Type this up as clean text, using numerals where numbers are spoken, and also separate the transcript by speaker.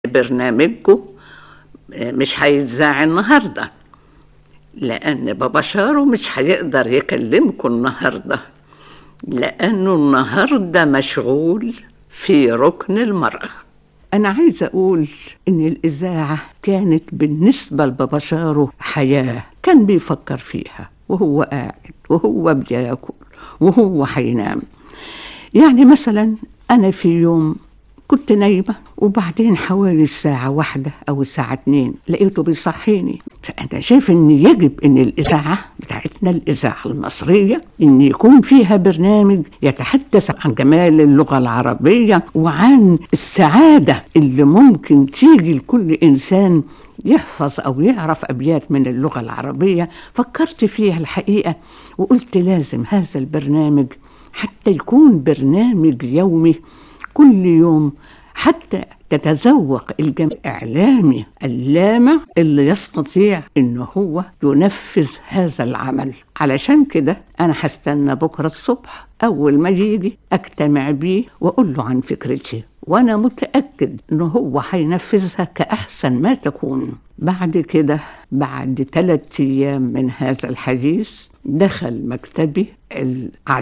Speaker 1: برنامجكم مش هيتذاع النهاردة، لأن بابا شارو مش هيقدر يكلمكم النهاردة، لأنه النهاردة مشغول في ركن المرأة. أنا عايزة أقول إن الإذاعة كانت بالنسبة لبابا شارو حياة، كان بيفكر فيها وهو قاعد وهو بياكل وهو حينام. يعني مثلا أنا في يوم كنت نايمة، وبعدين حوالي الساعة 1 أو الساعة 2 لقيته بيصحيني. فأنا شايف إن يجب إن الإذاعة بتاعتنا، الإذاعة المصرية، إن يكون فيها برنامج يتحدث عن جمال اللغة العربية وعن السعادة اللي ممكن تيجي لكل إنسان يحفظ أو يعرف أبيات من اللغة العربية. فكرت فيها الحقيقة وقلت لازم هذا البرنامج حتى يكون برنامج يومي كل يوم، حتى تتذوق الإعلامي اللامع اللي يستطيع إنه هو ينفذ هذا العمل. علشان كده أنا هستنى بكرة الصبح أول ما يجي أجتمع بيه وأقول له عن فكرتي، وأنا متأكد إنه هو هينفذها كأحسن ما تكون. بعد كده بعد 3 أيام من هذا الحديث دخل مكتبي